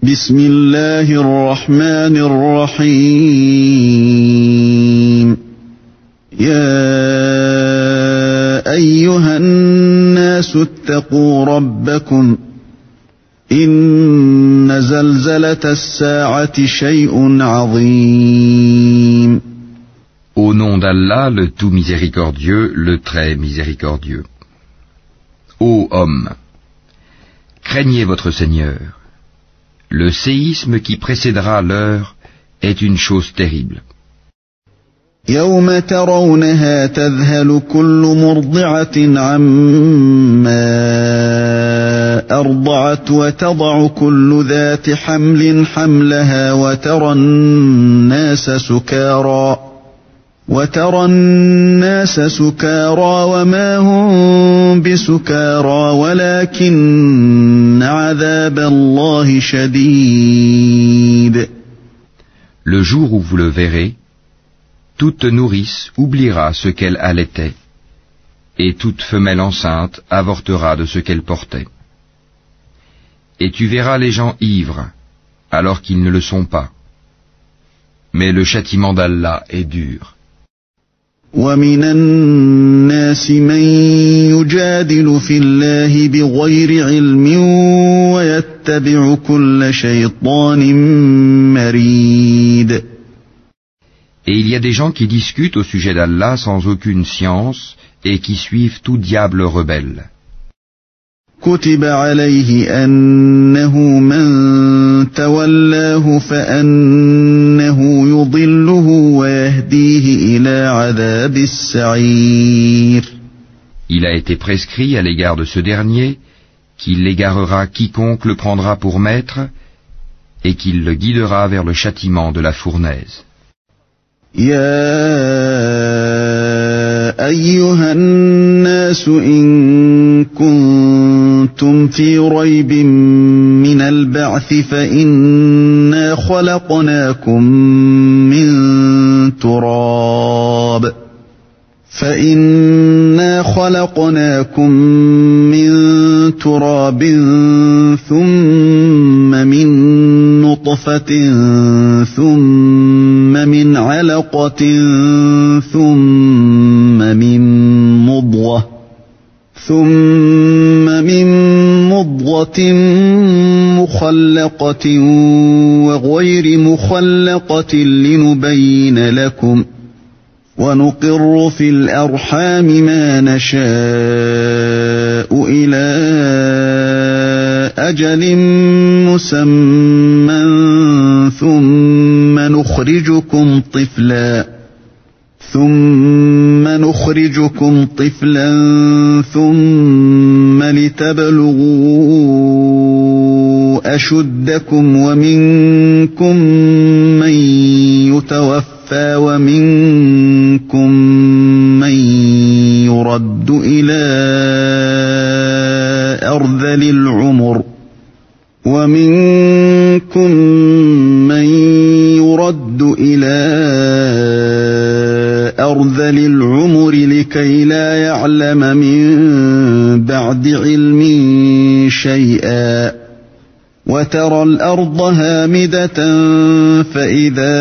بسم الله الرحمن الرحيم يا أيها الناس اتقوا ربكم إن زلزلة الساعة شيء عظيم. Au nom d'Allah, le tout miséricordieux, le très miséricordieux. Ô hommes, craignez votre Seigneur. Le séisme qui précédera l'heure est une chose terrible. يوم ترونها تذهل كل مرضعة عما أرضعت وتضع كل ذات حمل حملها وترى الناس سكارى وما هم بسكارى ولكن عذاب الله شديد. Le jour où vous le verrez, toute nourrice oubliera ce qu'elle allaitait, et toute femelle enceinte avortera de ce qu'elle portait. Et tu verras les gens ivres, alors qu'ils ne le sont pas. Mais le châtiment d'Allah est dur. وَمِنَ النَّاسِ مَن يُجَادِلُ فِي اللَّهِ بِغَيْرِ عِلْمٍ وَيَتَّبِعُ كُلَّ شَيْطَانٍ مَّرِيدٍ. Et il y a des gens qui discutent au sujet d'Allah sans aucune science et qui suivent tout diable rebelle. كُتِبَ عَلَيْهِ أَنَّهُ مَن تَوَلَّاهُ فَأَنَّهُ يُضِلُّهُ وَيَهْدِيهِ إِلَى عَذَابِ السَّعِيرِ. Il a été prescrit à l'égard de ce dernier qu'il l'égarera quiconque le prendra pour maître et qu'il le guidera vers le châtiment de la fournaise. يا أيها الناس إن كنتم في ريب من البعث فإنا خلقناكم من تراب ثم من نطفة ثم من علقة ثم من مضغة مخلقة وغير مخلقة لنبين لكم ونقر في الأرحام ما نشاء إلى أجل مسمى ثم نخرجكم طفلا ثم لتبلغوا أشدكم ومنكم من يتوفى ومنكم من يرد إلى أرذل العمر لكي لا يعلم من بعد علم شيئا وترى الأرض هامدة فإذا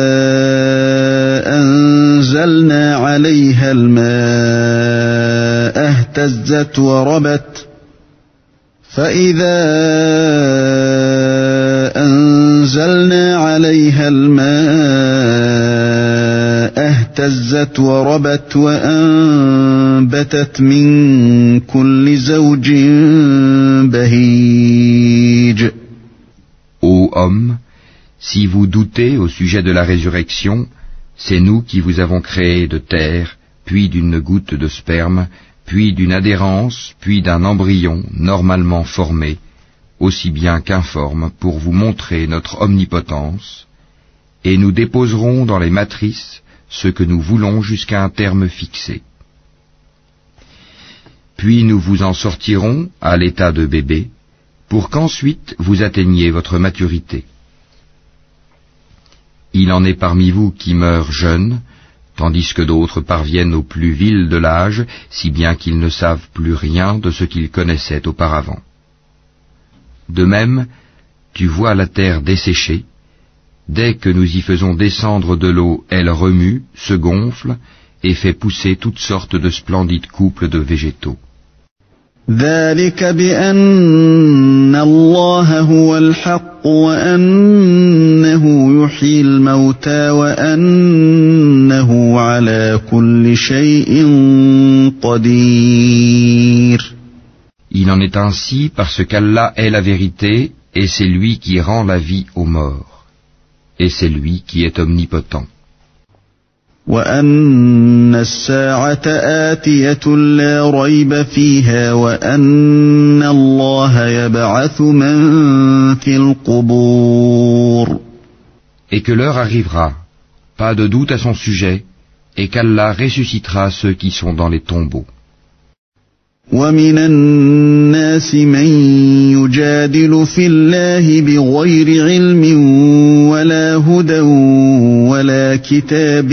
أنزلنا عليها الماء اهتزت وربت وأنبتت من كل زوج بهيج. Ô hommes, si vous doutez au sujet de la résurrection, c'est nous qui vous avons créé de terre, puis d'une goutte de sperme, puis d'une adhérence, puis d'un embryon normalement formé, aussi bien qu'informe, pour vous montrer notre omnipotence, et nous déposerons dans les matrices ce que nous voulons jusqu'à un terme fixé. Puis nous vous en sortirons à l'état de bébé, pour qu'ensuite vous atteigniez votre maturité. Il en est parmi vous qui meurent jeunes, tandis que d'autres parviennent au plus vil de l'âge, si bien qu'ils ne savent plus rien de ce qu'ils connaissaient auparavant. De même, tu vois la terre desséchée. Dès que nous y faisons descendre de l'eau, elle remue, se gonfle et fait pousser toutes sortes de splendides couples de végétaux. ذلك بأن الله هو الحق وأنه يحيي الموتى وأنه على كل شيء قدير. Il en est ainsi parce qu'Allah est la vérité et c'est lui qui rend la vie aux morts. Et c'est lui qui est omnipotent. وأن الساعة آتية لا ريب فيها وأن الله يبعث من في القبور. Et que l'heure arrivera, pas de doute à son sujet, et qu'Allah ressuscitera ceux qui sont dans les tombeaux. ومن الناس من يجادل في الله بغير علم ولا هدى ولا كتاب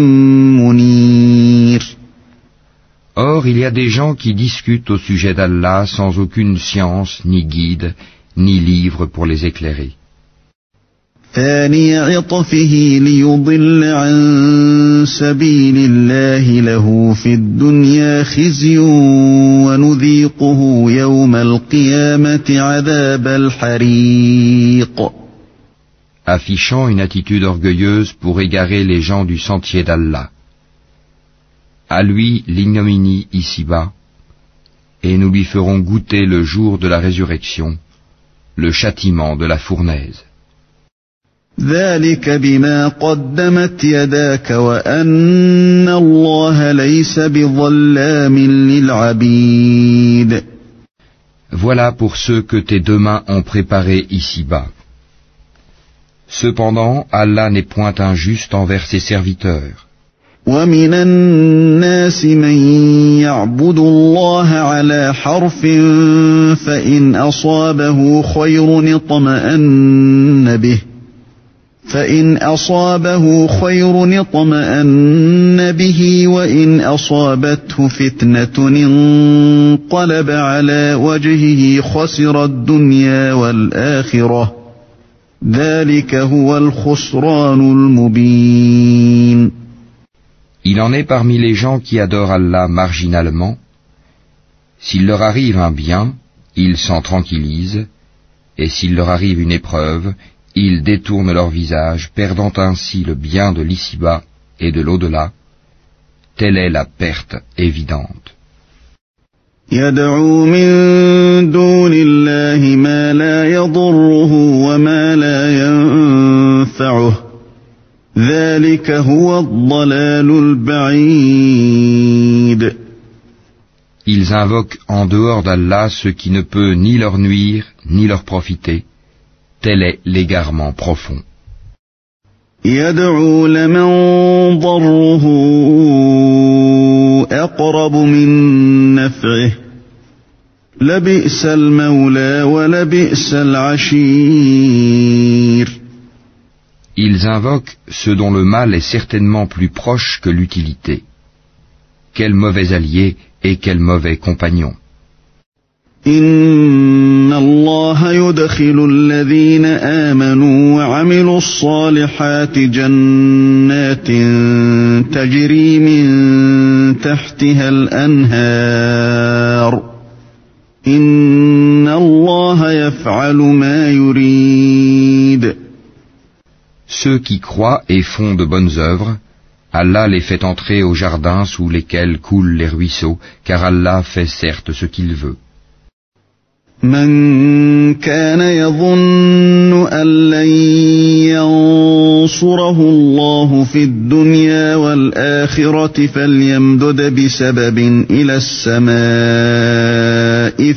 منير. Or, il y a des gens qui discutent au sujet d'Allah sans aucune science, ni guide, ni livre pour les éclairer. ثاني عطفه ليضل عن سبيل الله له في الدنيا خزي ونذيقه يوم القيامة عذاب الحريق. Affichant une attitude orgueilleuse pour égarer les gens du sentier d'Allah. À lui l'ignominie ici-bas, et nous lui ferons goûter le jour de la résurrection, le châtiment de la fournaise. ذلك بما قدمت يداك وأن الله ليس بظلام للعبيد. Voilà pour ceux que tes deux mains ont préparés ici-bas. Cependant, Allah n'est point injuste envers ses serviteurs. ومن الناس من يعبد الله على حرف فإن أصابه خير اطمأن به وإن أصابته فتنة انقلب على وجهه خسر الدنيا والآخرة ذلك هو الخسران المبين. Il en est parmi les gens qui adorent Allah marginalement. S'il leur arrive un bien, ils s'en tranquillisent, et s'il leur arrive une épreuve, ils détournent leur visage, perdant ainsi le bien de l'ici-bas et de l'au-delà. Telle est la perte évidente. يدعو من دون الله ما لا يضره وما لا ينفعه ذلك هو الضلال البعيد. Ils invoquent en dehors d'Allah ce qui ne peut ni leur nuire ni leur profiter. Tel est l'égarement profond. يدعو لمن ضره أقرب من نفعه لبئس المولى ولبئس العشير. Ils invoquent ce dont le mal est certainement plus proche que l'utilité. Quel mauvais allié et quel mauvais compagnon. إن الله يدخل الذين آمنوا وعملوا الصالحات جنات تجري من تحتها الأنهار إن الله يفعل ما يريد. Ceux qui croient et font de bonnes œuvres, Allah les fait entrer aux jardins sous lesquels coulent les ruisseaux, car Allah fait certes ce qu'il veut. من كان يظن أن لن ينصره الله في الدنيا والآخرة فليمدد بسبب إلى السماء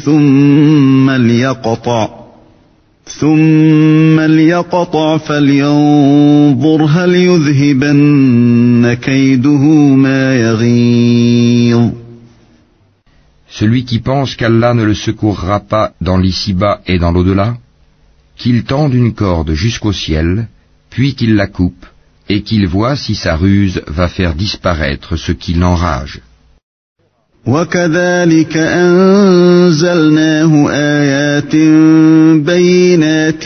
ثم ليقطع فلينظر هل يذهبن كيده ما يغيظ. Celui qui pense qu'Allah ne le secourra pas dans l'ici-bas et dans l'au-delà, qu'il tende une corde jusqu'au ciel, puis qu'il la coupe, et qu'il voit si sa ruse va faire disparaître ce qui l'enrage. وكذلك أنزلناه آيات بينات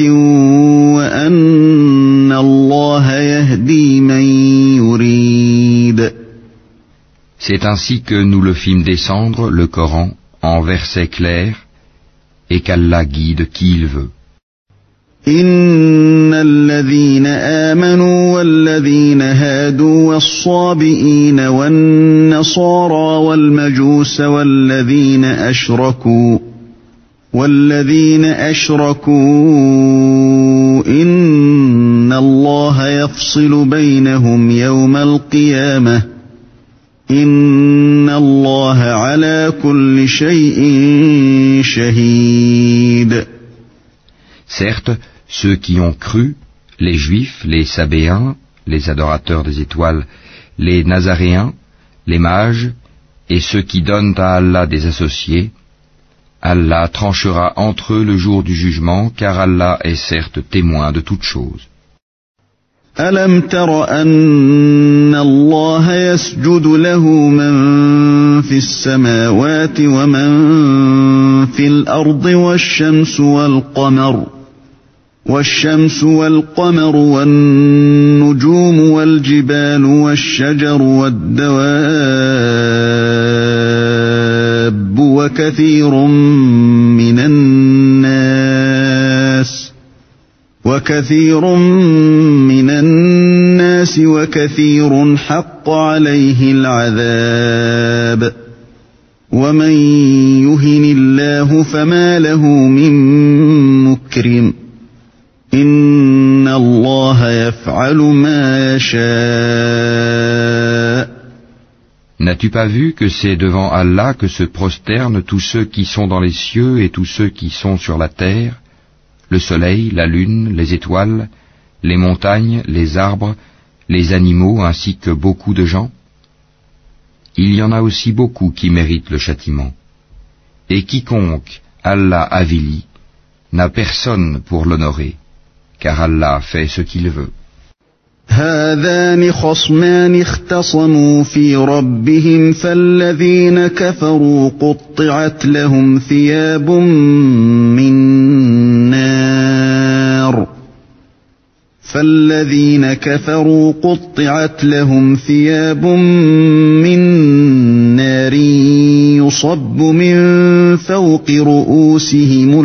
وأن الله يهدي من يريد. C'est ainsi que nous le fîmes descendre, le Coran, en versets clairs, et qu'Allah guide qui il veut. إن الذين آمنوا والذين هادوا والصابئين والنصارى والمجوس والذين أشركوا إن الله يفصل بينهم يوم القيامة إن الله على كل شيء شهيد. Certes, ceux qui ont cru, les Juifs, les Sabéens, les adorateurs des étoiles, les Nazaréens, les mages, et ceux qui donnent à Allah des associés, Allah tranchera entre eux le jour du jugement, car Allah est certes témoin de toutes choses. ألم تر أن الله يسجد له من في السماوات ومن في الأرض والشمس والقمر والنجوم والجبال والشجر والدواب وكثير من الناس وكثير حق عليه العذاب ومن يهن الله فما له من مكرم إن الله يفعل ما يشاء. N'as-tu pas vu que c'est devant Allah que se prosternent tous ceux qui sont dans les cieux et tous ceux qui sont sur la terre, le soleil, la lune, les étoiles, les montagnes, les arbres, les animaux ainsi que beaucoup de gens? Il y en a aussi beaucoup qui méritent le châtiment. Et quiconque Allah avilit n'a personne pour l'honorer, car Allah fait ce qu'il veut. هذان خصمان اختصموا في ربهم فالذين كفروا قطعت لهم ثياب من نار يصب من فوق رؤوسهم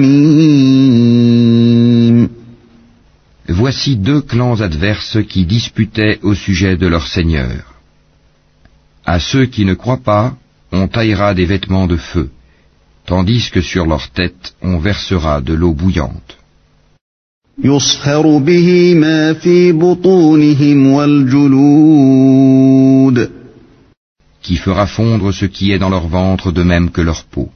الحميم. Voici deux clans adverses qui disputaient au sujet de leur Seigneur. À ceux qui ne croient pas, on taillera des vêtements de feu, tandis que sur leur tête on versera de l'eau bouillante. يصهر به ما في بطونهم والجلود. Qui fera fondre ce qui est dans leur ventre de même que leur peau.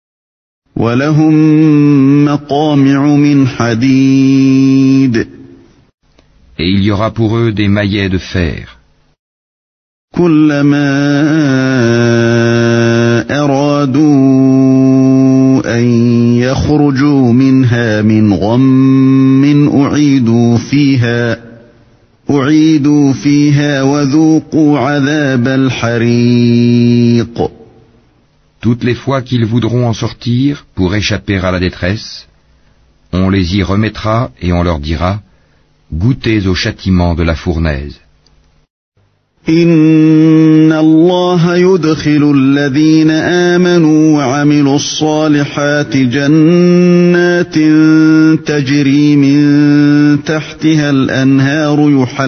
ولهم مقامع من حديد. Et il y aura pour eux des maillets de fer. كلما أرادوا أن يخرجوا منها من غم أعيدوا فيها وذوقوا عذاب الحريق. Toutes les fois qu'ils voudront en sortir pour échapper à la détresse, on les y remettra et on leur dira: goûtez au châtiment de la fournaise. إن الله يدخل الذين آمنوا وعملوا الصالحات جنات تجري من تحتها الأنهار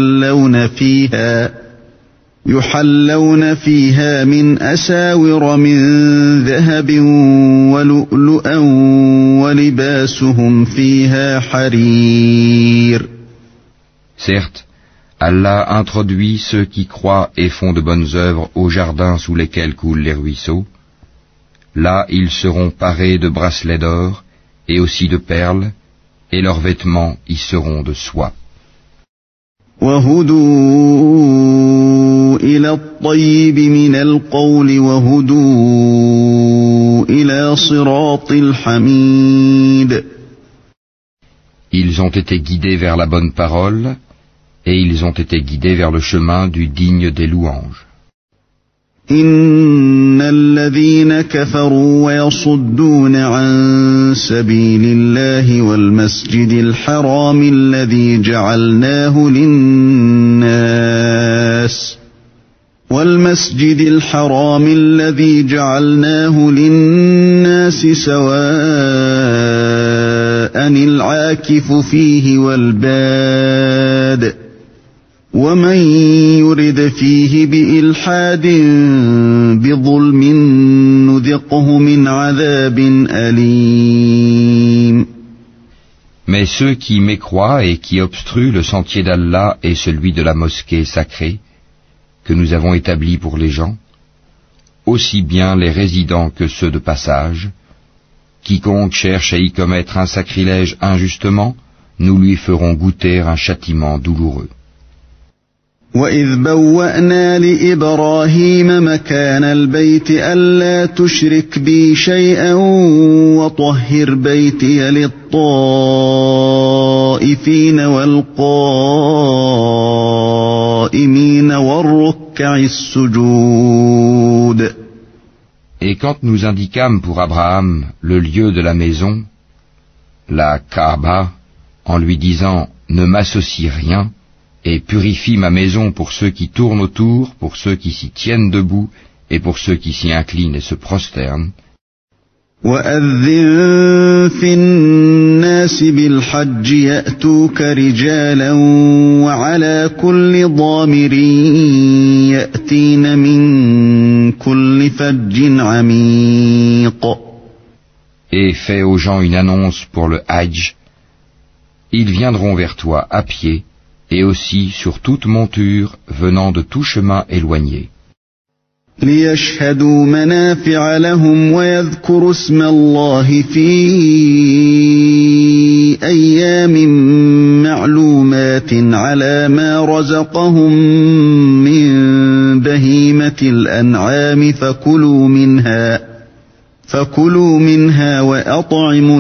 يحلون فيها من أساور من ذهب ولؤلؤا ولباسهم فيها حرير. Certes, Allah introduit ceux qui croient et font de bonnes œuvres aux jardins sous lesquels coulent les ruisseaux. Là, ils seront parés de bracelets d'or et aussi de perles, et leurs vêtements y seront de soie. وهدوا إلى الطيب من القول وهدوا إلى صراط الحميد. Ils ont été guidés vers la bonne parole, et ils ont été guidés vers le chemin du digne des louanges. إن الذين كفروا ويصدون عن سبيل الله والمسجد الحرام الذي جعلناه للناس سواء العاكف فيه والباد ومن يرد فيه بإلحاد بظلم نذقه من عذاب أليم. Mais ceux qui mécroient et qui obstruent le sentier d'Allah et celui de la mosquée sacrée que nous avons établi pour les gens, aussi bien les résidents que ceux de passage, quiconque cherche à y commettre un sacrilège injustement, nous lui ferons goûter un châtiment douloureux. وَإِذْ بَوَّأْنَا لِإِبْرَاهِيمَ مَكَانَ الْبَيْتِ أَلَّا تُشْرِكْ بِي شَيْئًا وَطَهِّرْ بَيْتِيَ لِلطَّائِفِينَ وَالْقَائِمِينَ وَالرُّكَّعِ السُّجُودِ. Et quand nous indiquâmes pour Abraham le lieu de la maison, la Kaaba, en lui disant « Ne m'associe rien », et purifie ma maison pour ceux qui tournent autour, pour ceux qui s'y tiennent debout, et pour ceux qui s'y inclinent et se prosternent. وَأَذِّن فِي النَّاسِ بِالْحَجِّ يَأْتُوكَ رِجَالًا وَعَلَى كُلِّ ضَامِرٍ يَأْتِينَ مِنْ كُلِّ فَجٍّ عَمِيقٍ. Et fais aux gens une annonce pour le Hajj. Ils viendront vers toi à pied, et aussi sur toute monture venant de tout chemin éloigné. لِيَشْهَدُوا مَنَافِعَ لَهُمْ وَيَذْكُرُوا اسْمَ اللَّهِ فِي أَيَّامٍ مَّعْلُومَاتٍ عَلَى مَا رَزَقَهُم مِّن بَهِيمَةِ الْأَنْعَامِ فَكُلُوا مِنْهَا وَأَطْعِمُوا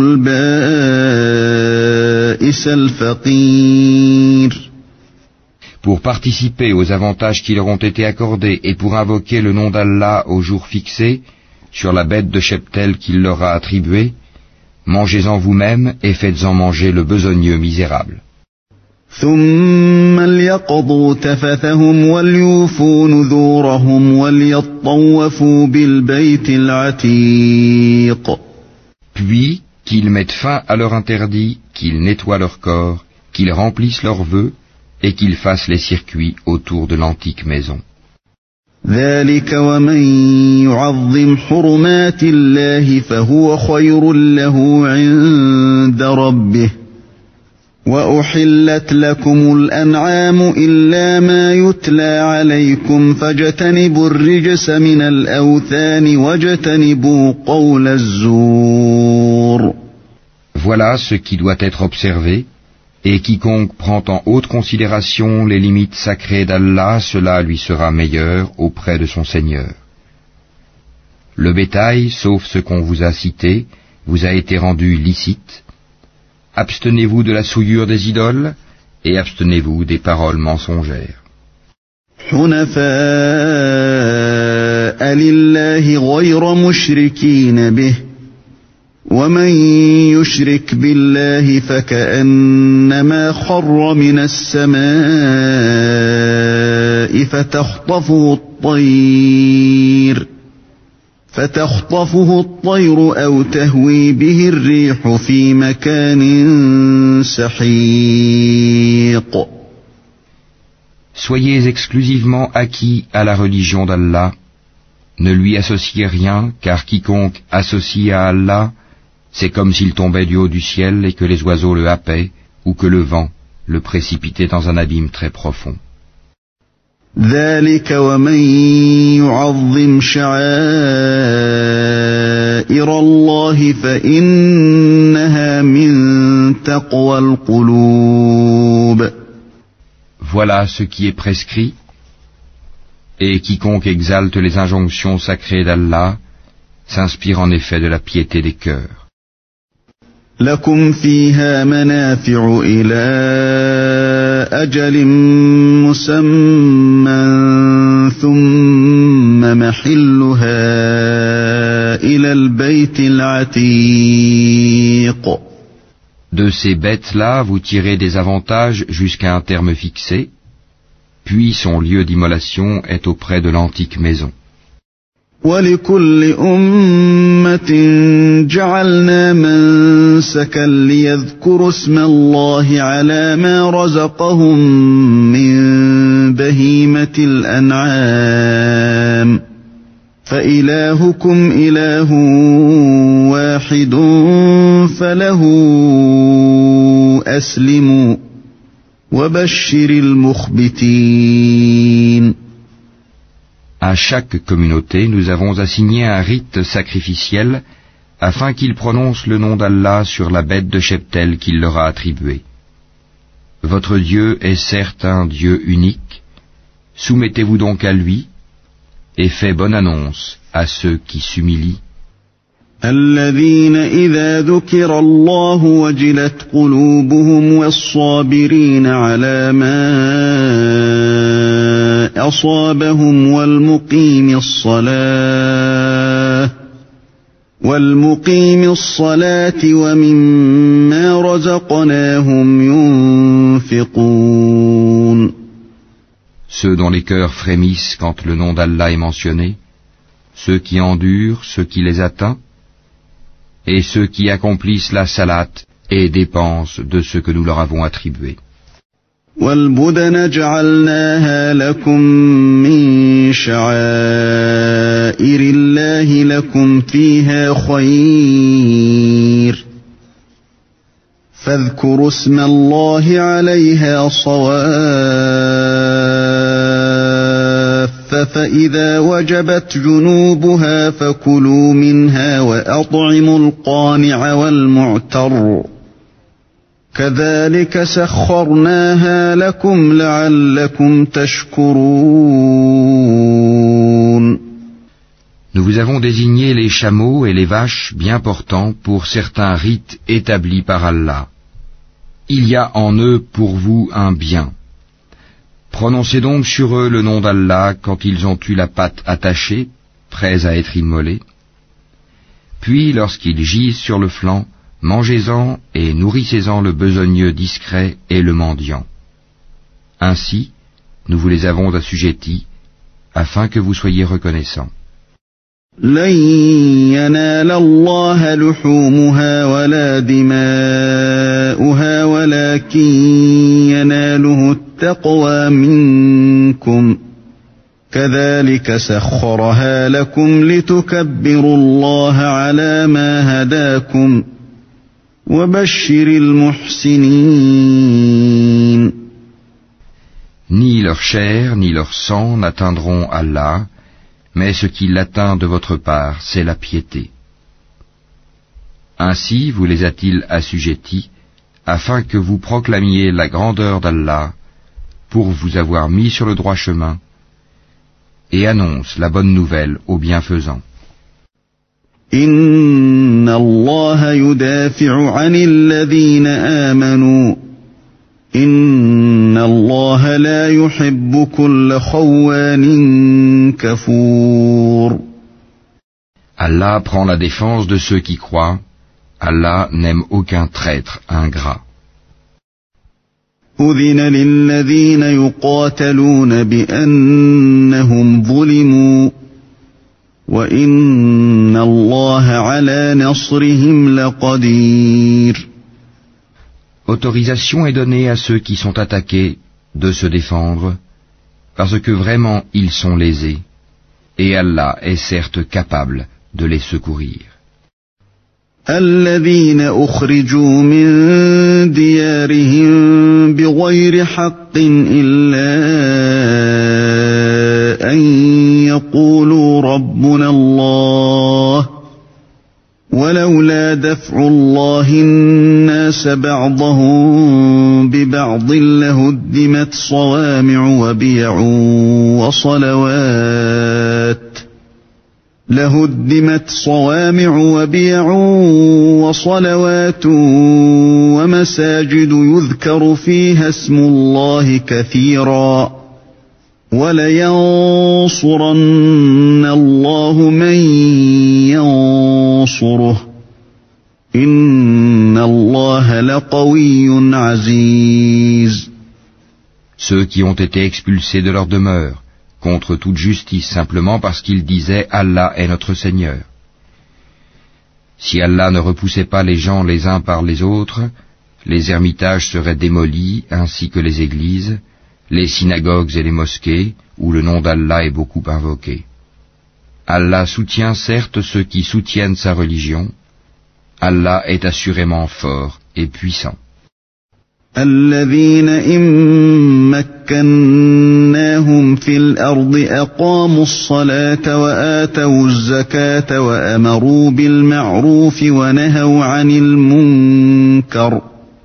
الْبَائِسَ الْفَقِيرَ. Pour participer aux avantages qui leur ont été accordés et pour invoquer le nom d'Allah au jour fixé, sur la bête de cheptel qu'il leur a attribuée, mangez-en vous-même et faites-en manger le besogneux misérable. ثُمَّ لْيَقْضُوا تَفَثَهُمْ وَلْيُوفُوا نُذُورَهُمْ وَلْيَطَّوَّفُوا بِالْبَيْتِ الْعَتِيقِ. Puis, qu'ils mettent fin à leur interdit, qu'ils nettoient leur corps, qu'ils remplissent leurs vœux, et qu'ils fassent les circuits autour de l'antique maison. ذَلِكَ وَمَن يُعَظِّمْ حُرُمَاتِ اللَّهِ فَهُوَ خَيْرٌ لَّهُ عِندَ رَبِّهِ وَأُحِلَّتْ لَكُمُ الْأَنْعَامُ إِلَّا مَا يُتْلَى عَلَيْكُمْ فَاجْتَنِبُوا الرِّجْسَ مِنَ الْأَوْثَانِ وَاجْتَنِبُوا قَوْلَ الزُّورِ. Voilà ce qui doit être observé, et quiconque prend en haute considération les limites sacrées d'Allah, cela lui sera meilleur auprès de son Seigneur. Le bétail, sauf ce qu'on vous a cité, vous a été rendu licite. Abstenez-vous de la souillure des idoles, et abstenez-vous des paroles mensongères. حُنَفَاءَ لِلَّهِ غَيْرَ مُشْرِكِينَ بِهِ وَمَن يُشْرِكْ بِاللَّهِ فَكَأَنَّمَا خَرَّ مِنَ السَّمَاءِ فَتَخْطَفُهُ الطَّيْرُ أَوْ تَهْوِي بِهِ الرِّيحُ فِي مَكَانٍ سَحِيقٍ. Soyez exclusivement acquis à la religion d'Allah. Ne lui associez rien, car quiconque associe à Allah, c'est comme s'il tombait du haut du ciel et que les oiseaux le happaient, ou que le vent le précipitait dans un abîme très profond. ذَلِكَ وَمَن يُعَظِّمْ شَعَائِرَ اللَّهِ فَإِنَّهَا مِن تَقْوَى الْقُلُوبِ. Voilà ce qui est prescrit, et quiconque exalte les injonctions sacrées d'Allah s'inspire en effet de la piété des cœurs. لَكُمْ فِيهَا مَنَافِعُ إِلَى أَجَلٍ مُّسَمًّى ثُمَّ إلى البيت العتيق. De ces bêtes-là, vous tirez des avantages jusqu'à un terme fixé, puis son lieu d'immolation est auprès de l'antique maison. وَلِكُلِّ أُمَّةٍ جَعَلْنَا مَنسَكًا لِيَذْكُرُوا اسْمَ اللَّهِ عَلَى مَا رَزَقَهُم مِّن بَهِيمَةِ الْأَنْعَامِ فَإِلَٰهُكُمْ إِلَٰهٌ وَاحِدٌ فَلَهُ أَسْلِمُوا وَبَشِّرِ الْمُخْبِتِينَ. À chaque communauté, nous avons assigné un rite sacrificiel afin qu'ils prononcent le nom d'Allah sur la bête de cheptel qu'il leur a attribuée. Votre Dieu est certes un Dieu unique, soumettez-vous donc à lui et faites bonne annonce à ceux qui s'humilient. الذين إذا ذكر الله وجلت قلوبهم والصابرين على ما أصابهم والمقيم الصلاة ومما رزقناهم ينفقون. Ceux dont les cœurs frémissent quand le nom d'Allah est mentionné, ceux qui endurent, ceux qui les atteint, et ceux qui accomplissent la salate et dépensent de ce que nous leur avons attribué. وَالْبُدَنَ جَعَلْنَاهَا لَكُم مِّن شَعَائِرِ اللَّهِ لَكُمْ فِيهَا خَيْرٌ فَاذْكُرُوا اسْمَ اللَّهِ عَلَيْهَا صَوَافَّ فَإِذَا وَجَبَتْ جُنُوبُهَا فَكُلُوا مِنْهَا وَأَطْعِمُوا الْقَانِعَ وَالْمُعْتَرَّ كَذَلِكَ سَخَّرْنَاهَا لَكُمْ لَعَلَّكُمْ تَشْكُرُونَ. Nous vous avons désigné les chameaux et les vaches bien portants pour certains rites établis par Allah. Il y a en eux pour vous un bien. Prononcez donc sur eux le nom d'Allah quand ils ont eu la patte attachée, prêts à être immolés. Puis, lorsqu'ils gisent sur le flanc, mangez-en et nourrissez-en le besogneux discret et le mendiant. Ainsi, nous vous les avons assujettis, afin que vous soyez reconnaissants. لن ينال الله لحومها ولا دماؤها ولكن يناله التقوى منكم كذلك سخرها لكم لتكبروا الله على ما هداكم وبشر المحسنين. Ni leur chair ni leur sang n'atteindront Allah, mais ce qui l'atteint de votre part, c'est la piété. Ainsi vous les a-t-il assujettis, afin que vous proclamiez la grandeur d'Allah, pour vous avoir mis sur le droit chemin, et annonce la bonne nouvelle aux bienfaisants. Inna Allah yudafi'u 'anil ladhina amanu. Inna Allah la yuhibbu kulla khawwanin kafour. Allah prend la défense de ceux qui croient. Allah n'aime aucun traître ingrat. أذن للذين يقاتلون بأنهم ظلموا وإن الله على نصرهم لقدير. Autorisation est donnée à ceux qui sont attaqués de se défendre, parce que vraiment ils sont lésés, et Allah est certes capable de les secourir. الذين أخرجوا من ديارهم بغير حق إلا أن يقولوا ربنا الله ولولا دفع الله الناس بعضهم ببعض لهدمت صوامع وبيع وصلوات ومساجد يذكر فيها اسم الله كثيرا وَلَيَنصُرَنَّ اللَّهُ مَن يَنصُرُهُ إِنَّ اللَّهَ لَقَوِيٌّ عَزِيزٌ. Ceux qui ont été expulsés de leur demeure, contre toute justice, simplement parce qu'ils disaient « Allah est notre Seigneur ». Si Allah ne repoussait pas les gens les uns par les autres, les ermitages seraient démolis, ainsi que les églises, les synagogues et les mosquées, où le nom d'Allah est beaucoup invoqué. Allah soutient certes ceux qui soutiennent sa religion. Allah est assurément fort et puissant. الذين إن مكناهم في الأرض أقاموا الصلاة وآتوا الزكاة وأمروا بالمعروف ونهوا عن المنكر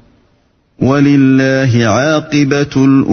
ولله عاقبة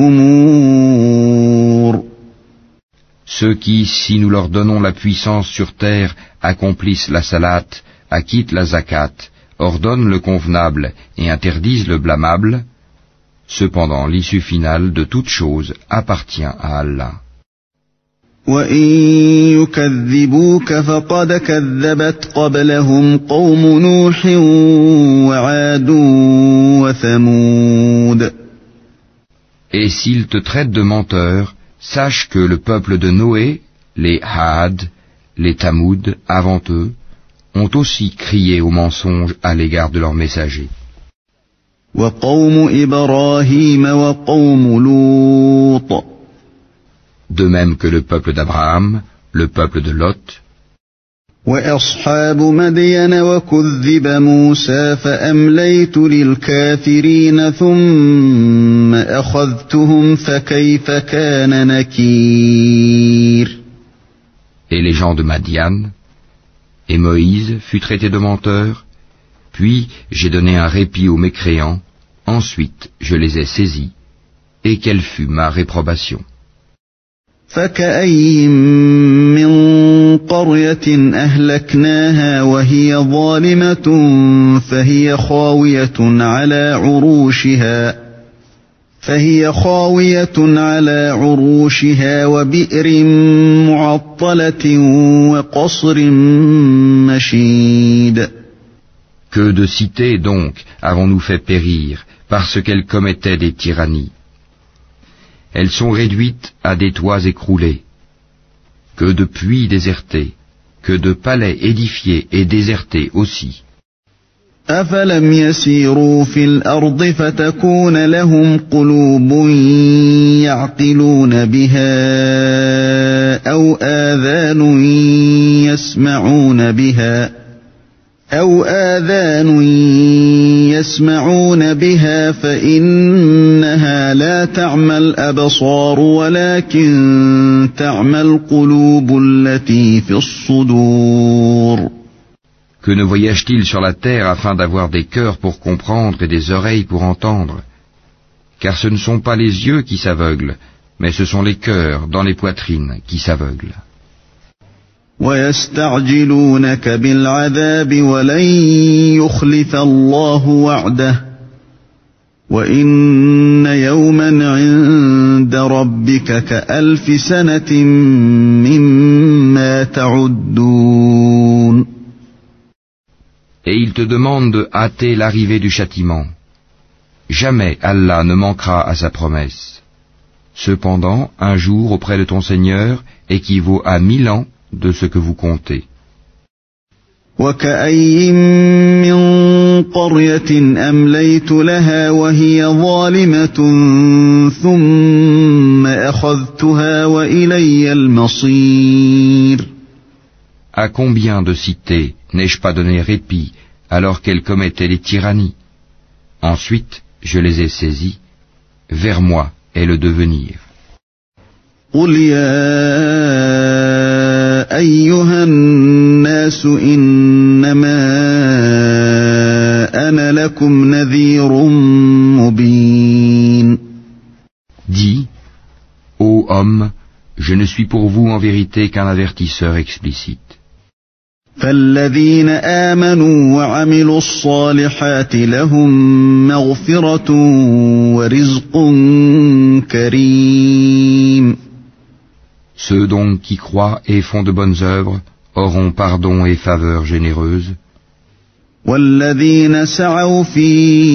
الأمور. Ceux qui, si nous leur donnons la puissance sur terre, accomplissent la salat, acquittent la zakat, ordonnent le convenable et interdisent le blâmable, cependant l'issue finale de toute chose appartient à Allah. وَإِن يُكَذِّبُوكَ فَقَدْ كَذَّبَتْ قَبْلَهُمْ قَوْمُ نُوحٍ وَعَادٌ وَثَمُودَ. Et s'ils te traitent de menteur, sache que le peuple de Noé, les Had, les Tamoud, avant eux, ont aussi crié au mensonge à l'égard de leurs messagers. وَقَوْمُ إِبْرَاهِيمَ وَقَوْمُ لُوطٍ. De même que le peuple d'Abraham, le peuple de Lot. وَأَصْحَابُ مَدْيَنَ وَكُذِّبَ مُوسَى فَأَمْلَيْتُ لِلْكَافِرِينَ ثُمَّ أَخَذْتُهُمْ فَكَيْفَ كَانَ نَكِيرِ. Et les gens de Madian, et Moïse fut traité de menteur, puis j'ai donné un répit aux mécréants, ensuite je les ai saisis, et quelle fut ma réprobation. فَكَأَيِّن مِّن قَرْيَةٍ أَهْلَكْنَاهَا وَهِيَ ظَالِمَةٌ فَهِيَ خَاوِيَةٌ عَلَى عُرُوشِهَا وَبِئْرٍ مُّعَطَّلَةٍ وَقَصْرٍ مَّشِيدٍ. Que de cités donc avons-nous fait périr parce qu'elles commettaient des tyrannies. Elles sont réduites à des toits écroulés, que de puits désertés, que de palais édifiés et désertés aussi. أَفَلَمْ يَسِيرُوا فِي الْأَرْضِ فَتَكُونَ لَهُمْ قُلُوبٌ يَعْقِلُونَ بِهَا أَوْ آذَانٌ يَسْمَعُونَ بِهَا فَإِنَّهَا لَا تَعْمَى الْأَبْصَارُ وَلَكِنْ تَعْمَى الْقُلُوبُ الَّتِي فِي الصُّدُورِ. Que ne voyage-t-il sur la terre afin d'avoir des cœurs pour comprendre et des oreilles pour entendre? Car ce ne sont pas les yeux qui s'aveuglent, mais ce sont les cœurs dans les poitrines qui s'aveuglent. وَيَسْتَعْجِلُونَكَ بِالْعَذَابِ وَلَن يُخْلِفَ اللَّهُ وَعْدَهُ وَإِنَّ يَوْمًا عِندَ رَبِّكَ كَأَلْفِ سَنَةٍ مِّمَّا تَعُدُّونَ. Et il te demande de hâter l'arrivée du châtiment. Jamais Allah ne manquera à sa promesse. Cependant, un jour auprès de ton Seigneur équivaut à 1000 ans de ce que vous comptez. وَكَأَيِّن مِّن قَرْيَةٍ أَمْلَيْتُ لَهَا وَهِيَ ظَالِمَةٌ ثُمَّ أَخَذْتُهَا وَإِلَيَّ الْمَصِيرُ. À combien de cités n'ai-je pas donné répit alors qu'elles commettaient des tyrannies? Ensuite, je les ai saisies. Vers moi est le devenir. قُلْ يَا أَيُّهَا النَّاسُ إِنَّمَا أَنَا لَكُمْ نَذِيرٌ مُّبِينٌ. Dis, ô hommes, je ne suis pour vous en vérité qu'un avertisseur explicite. فَالَّذِينَ آمَنُوا وَعَمِلُوا الصَّالِحَاتِ لَهُم مَّغْفِرَةٌ وَرِزْقٌ كَرِيمٌ. Ceux donc qui croient et font de bonnes œuvres auront pardon et faveur généreuse. والذين سعوا في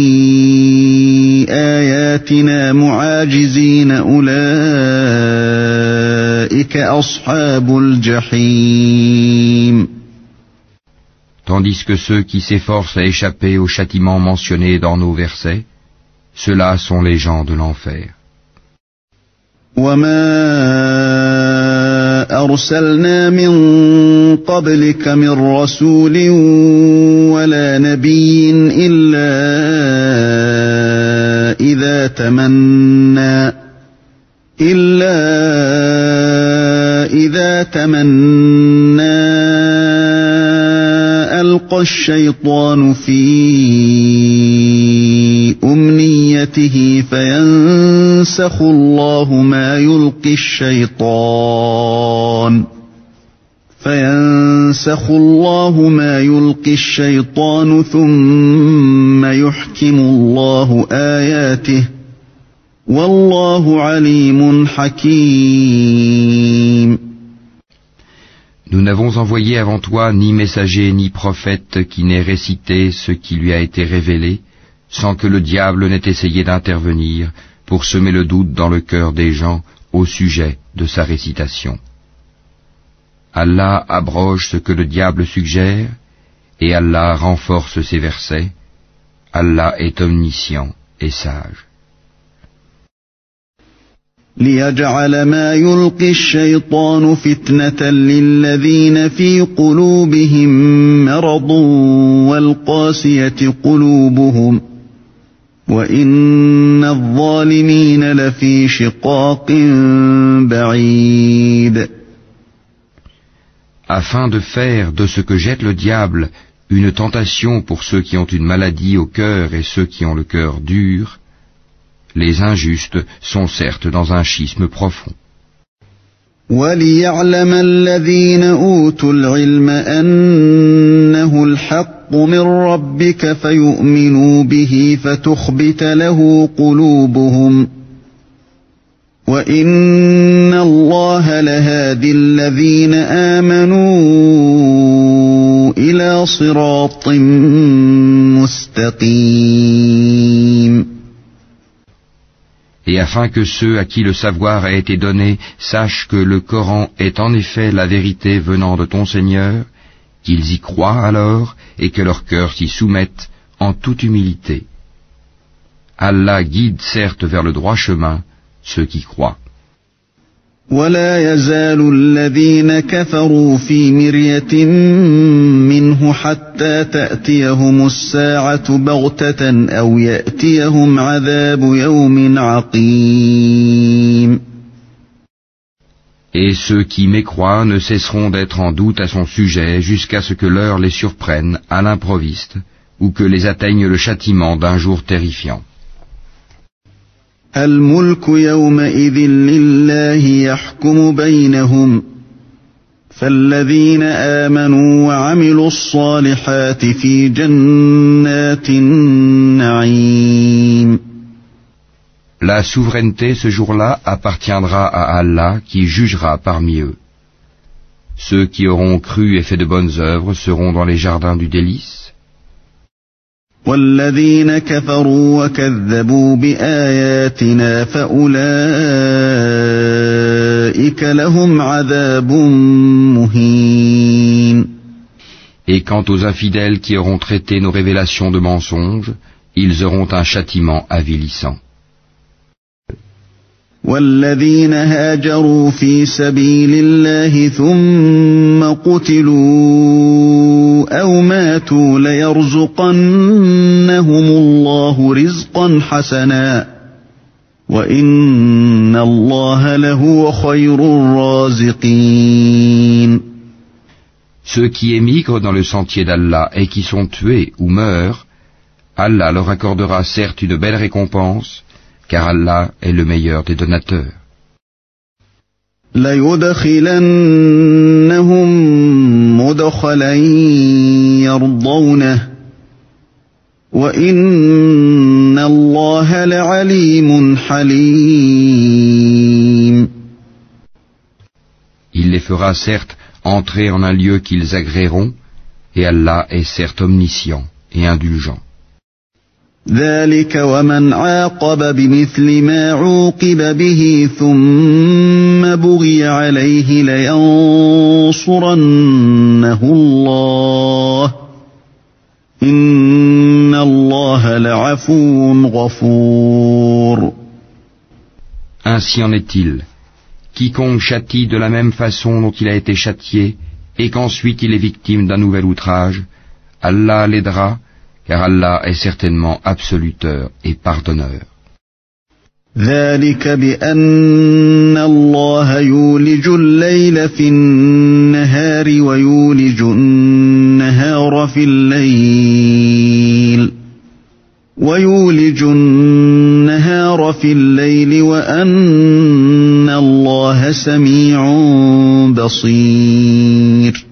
آياتنا معاجزين أولئك أصحاب الجحيم. Tandis que ceux qui s'efforcent à échapper au châtiment mentionné dans nos versets, ceux-là sont les gens de l'enfer. أرسلنا من قبلك من رسول ولا نبي إلا إذا تمنى ألقى الشيطان في أمنيته فينسخ الله ما يلقي الشيطان ثم يحكم الله آياته والله عليم حكيم. Nous n'avons envoyé avant toi ni messager ni prophète qui n'ait récité ce qui lui a été révélé, sans que le diable n'ait essayé d'intervenir pour semer le doute dans le cœur des gens au sujet de sa récitation. Allah abroge ce que le diable suggère, et Allah renforce ses versets. Allah est omniscient et sage. ليجعل ما يلقي الشيطان فتنة للذين في قلوبهم مرض والقاسية قلوبهم وإن الظالمين لفي شقاق بعيد. Afin de faire de ce que jette le diable une tentation pour ceux qui ont une maladie au cœur et ceux qui ont le cœur dur, les injustes sont certes dans un schisme profond. وَلِيَعْلَمَ الَّذِينَ أُوتُوا الْعِلْمَ أَنَّهُ الْحَقُّ مِنْ رَبِّكَ فَيُؤْمِنُوا بِهِ فَتُخْبِتَ لَهُ قُلُوبُهُمْ وَإِنَّ اللَّهَ لَهَادِي الَّذِينَ آمَنُوا إِلَى صِرَاطٍ مُسْتَقِيمٍ. Et afin que ceux à qui le savoir a été donné sachent que le Coran est en effet la vérité venant de ton Seigneur, qu'ils y croient alors et que leur cœur s'y soumette en toute humilité. Allah guide certes vers le droit chemin ceux qui croient. ولا يزال الذين كفروا في مرية منه حتى تأتيهم الساعة بغتة أو يأتيهم عذاب يوم عقيم. Et ceux qui mécroient ne cesseront d'être en doute à son sujet jusqu'à ce que l'heure les surprenne à l'improviste ou que les atteigne le châtiment d'un jour terrifiant. الملك يومئذ لله يحكم بينهم فالذين آمنوا وعملوا الصالحات في جنات النعيم. La souveraineté ce jour-là appartiendra à Allah qui jugera parmi eux. Ceux qui auront cru et fait de bonnes œuvres seront dans les jardins du délice. والذين كفروا وكذبوا بآياتنا فأولئك لهم عذاب مهين. Et quant aux infidèles qui auront traité nos révélations de mensonges, ils auront un châtiment avilissant. والذين هاجروا في سبيل الله ثم قتلوا أو ماتوا ليرزقنهم الله رزقا حسنا وإن الله لهو خير الرازقين. Ceux qui émigrent dans le sentier d'Allah et qui sont tués ou meurent, Allah leur accordera certes une belle récompense, car Allah est le meilleur des donateurs. لَيُدْخِلَنَّهُمْ مُدْخَلًا يَرْضَوْنَهُ وَإِنَّ اللَّهَ لَعَلِيمٌ حَلِيمٌ. Il les fera certes entrer en un lieu qu'ils agréeront, et Allah est certes omniscient et indulgent. ذلك ومن عاقب بمثل ما عوقب به ثم بغي عليه لينصرنه الله إن الله لعفو غفور. Ainsi en est-il. Quiconque châtie de la même façon dont il a été châtié, et qu'ensuite il est victime d'un nouvel outrage, Allah l'aidera, car Allah est certainement absoluteur et pardonneur. ذلك بأن الله يولج الليل في النهار ويولج النهار في الليل وأن الله سميع بصير.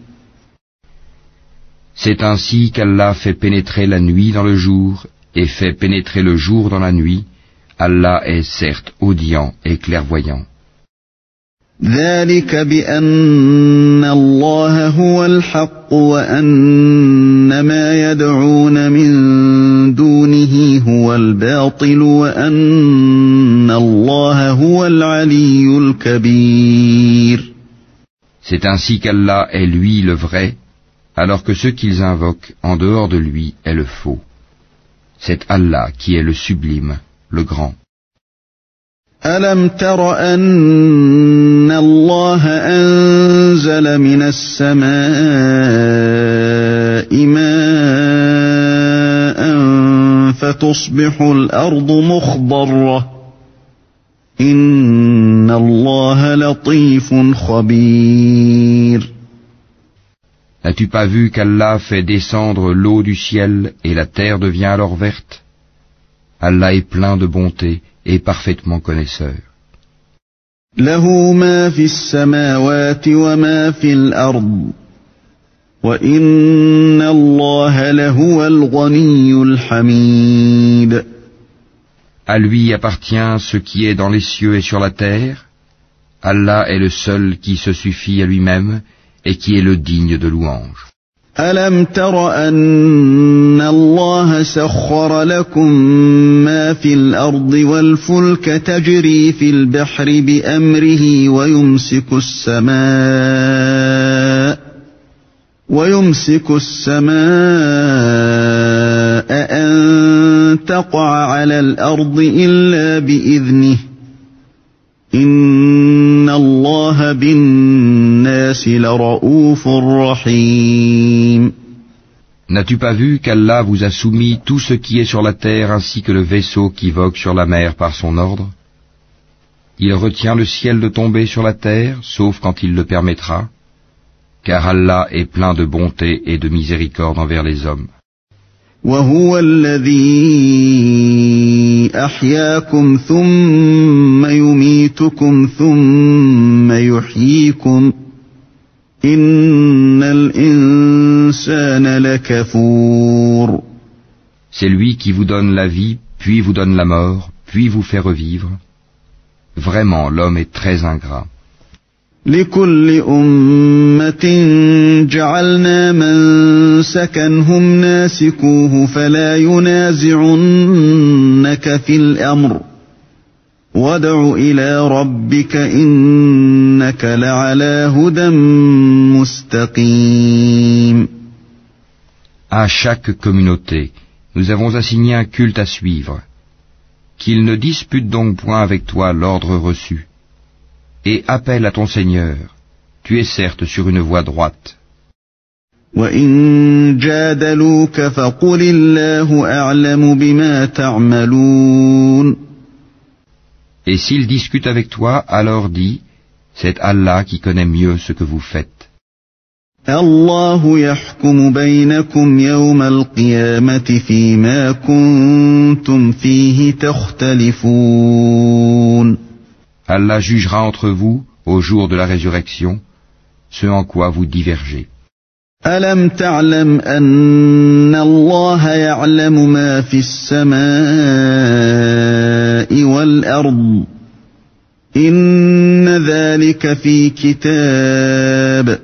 C'est ainsi qu'Allah fait pénétrer la nuit dans le jour et fait pénétrer le jour dans la nuit. Allah est certes audient et clairvoyant. ذلك بأن الله هو الحق وأن ما يدعون من دونه هو الباطل وأن الله هو العلي الكبير. C'est ainsi qu'Allah est lui le vrai, alors que ce qu'ils invoquent en dehors de lui est le faux. C'est Allah qui est le sublime, le grand. ألم تر أن الله أنزل من السماء ماء فتصبح الأرض مخضرة إن الله لطيف خبير. N'as-tu pas vu qu'Allah fait descendre l'eau du ciel et la terre devient alors verte? Allah est plein de bonté et parfaitement connaisseur. له ما في السماوات وما في الأرض وإن الله لهو الغني الحميد. À lui appartient ce qui est dans les cieux et sur la terre. Allah est le seul qui se suffit à lui-même et qui est le digne de louange. ألم تر أن الله سخر لكم ما في الأرض والفلك تجري في البحر بأمره ويمسك السماء أن تقع على الأرض إلا بإذنه إن الله بالناس لرؤوف رحيم. N'as-tu pas vu qu'Allah vous a soumis tout ce qui est sur la terre ainsi que le vaisseau qui vogue sur la mer par son ordre? Il retient le ciel de tomber sur la terre, sauf quand il le permettra, car Allah est plein de bonté et de miséricorde envers les hommes. وهو الذي أحياكم ثم يميتكم ثم يحييكم إن الإنسان لكفور. C'est lui qui vous donne la vie, puis vous donne la mort, puis vous fait revivre. Vraiment, l'homme est très ingrat. لكل أمة جعلنا منسكا هم ناسكوه فلا ينازعنك في الأمر وادع إلى ربك إنك لعلى هدى مستقيم. À chaque communauté, nous avons assigné un culte à suivre. Qu'il ne dispute donc point avec toi l'ordre reçu. Et appelle à ton Seigneur, tu es certes sur une voie droite. وَإِن جَادَلُوكَ فَقُلِ اللَّهُ أَعْلَمُ بِمَا تَعْمَلُونَ. Et s'ils discutent avec toi, alors dis, c'est Allah qui connaît mieux ce que vous faites. الله يحكم بينكم يوم القيامة فيما كنتم فيه تختلفون. Allah jugera entre vous, au jour de la résurrection, ce en quoi vous divergez. ألم تعلم أن الله يعلم ما في السماء والأرض إن ذلك في كتاب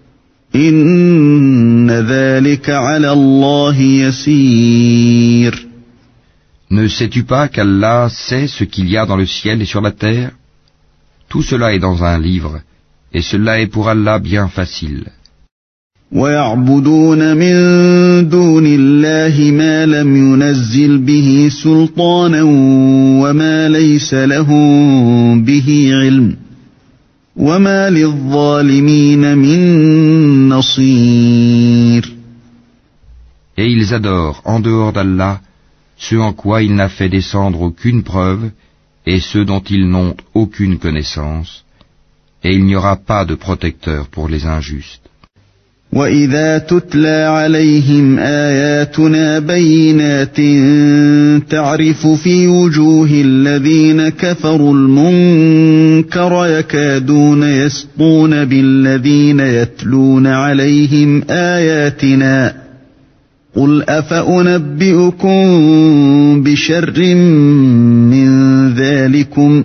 إن ذلك على الله يسير. Ne sais-tu pas qu'Allah sait ce qu'il y a dans le ciel et sur la terre? Tout cela est dans un livre, et cela est pour Allah bien facile. ويعبدون من دون الله ما لم ينزل به سلطانا وما ليس لهم به علم وما للظالمين من نصير. Et ils adorent en dehors d'Allah ce en quoi il n'a fait descendre aucune preuve et ceux dont ils n'ont aucune connaissance, et il n'y aura pas de protecteur pour les injustes. وَإِذَا تُتْلَى عَلَيْهِمْ آيَاتُنَا بَيِّنَاتٍ تَعْرِفُ فِي وُجُوهِ الَّذِينَ كَفَرُوا الْمُنكَرَ يَكَادُونَ يَسْطُونَ بِالَّذِينَ يَتْلُونَ عَلَيْهِمْ آيَاتِنَا قُلْ أَفَأُنَبِّئُكُم بِشَرٍّ مِّن ذَلِكُمْ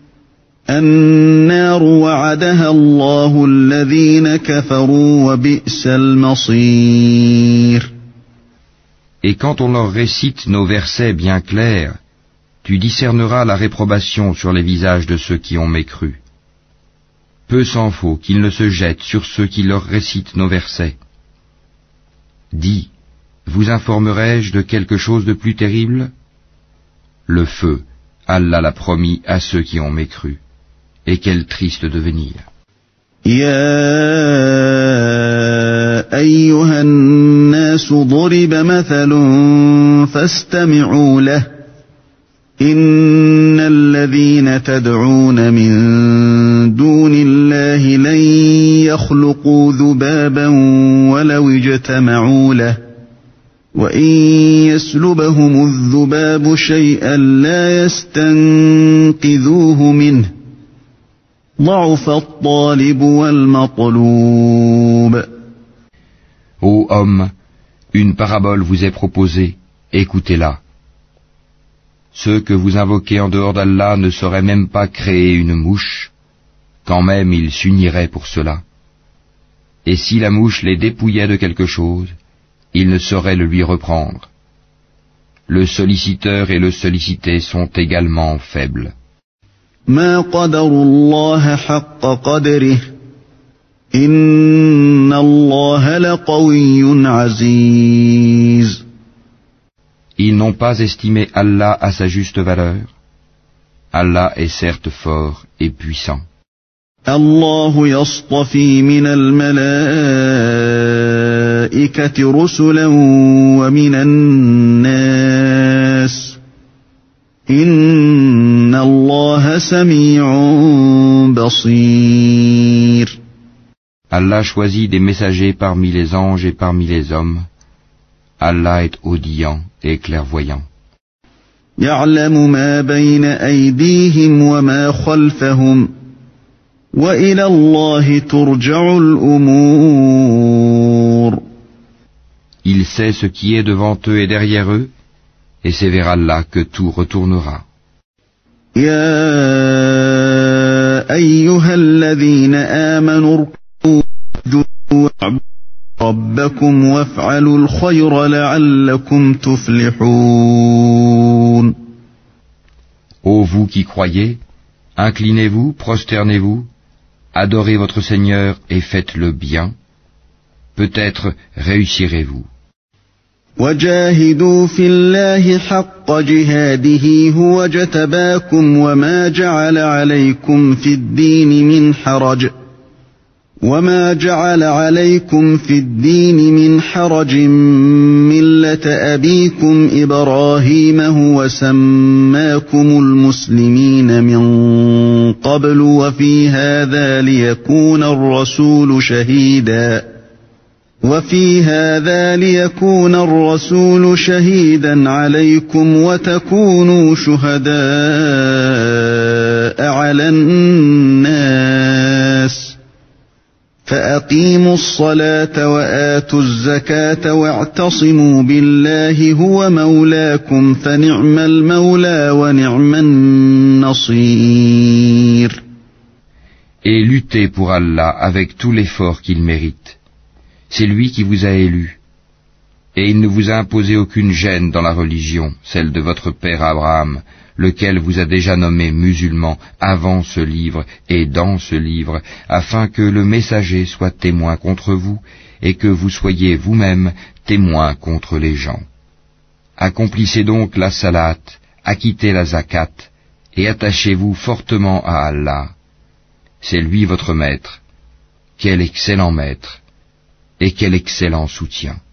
النار وعدها الله الذين كفروا وبئس المصير. Et quand on leur récite nos versets bien clairs, tu discerneras la réprobation sur les visages de ceux qui ont mécru. Peu s'en faut qu'ils ne se jettent sur ceux qui leur récitent nos versets. Dis, vous informerai-je de quelque chose de plus terrible? Le feu, Allah l'a promis à ceux qui ont mécru. Et quel triste devenir. يا أيها الناس ضرب مثل فاستمعوا له إن الذين تدعون من دون الله لن يخلقوا ذبابا ولو اجتمعوا له وإن يسلبهم الذباب شيئا لا يستنقذوه منه ضعف الطالب والمطلوب. Ô homme, une parabole vous est proposée, écoutez-la. Ceux que vous invoquez en dehors d'Allah ne sauraient même pas créer une mouche, quand même ils s'uniraient pour cela. Et si la mouche les dépouillait de quelque chose, ils ne sauraient le lui reprendre. Le solliciteur et le sollicité sont également faibles. ما قدروا الله حق قدره إن الله لقوي عزيز. Ils n'ont pas estimé Allah à sa juste valeur. Allah est certes fort et puissant. الله يصطفي من الملائكة رسلا ومن الناس إن الله سميع بصير. Allah choisit des messagers parmi les anges et parmi les hommes. Allah est audient et clairvoyant. يعلم ما بين أيديهم وما خلفهم وإلى الله ترجع الأمور. Il sait ce qui est devant eux et derrière eux, et c'est vers Allah que tout retournera. يا أيها الذين آمنوا اركعوا واعبدوا ربكم وافعلوا الخير لعلكم تفلحون. Ô vous qui croyez, inclinez-vous, prosternez-vous, adorez votre Seigneur et faites le bien. Peut-être réussirez-vous. وجاهدوا في الله حق جهاده هو اجتباكم وما جعل عليكم في الدين من حرج ملة أبيكم إبراهيم هو سماكم المسلمين من قبل وفي هذا ليكون الرسول شهيدا عليكم وتكونوا شهداء على الناس فأقيموا الصلاة وآتوا الزكاة واعتصموا بالله هو مولاكم فنعم المولى ونعم النصير. luttez pour Allah avec tout l'effort qu'il mérite. C'est lui qui vous a élu. Et il ne vous a imposé aucune gêne dans la religion, celle de votre père Abraham, lequel vous a déjà nommé musulman avant ce livre et dans ce livre, afin que le messager soit témoin contre vous et que vous soyez vous-même témoin contre les gens. Accomplissez donc la salat, acquittez la zakat, et attachez-vous fortement à Allah. C'est lui votre maître. Quel excellent maître, et quel excellent soutien.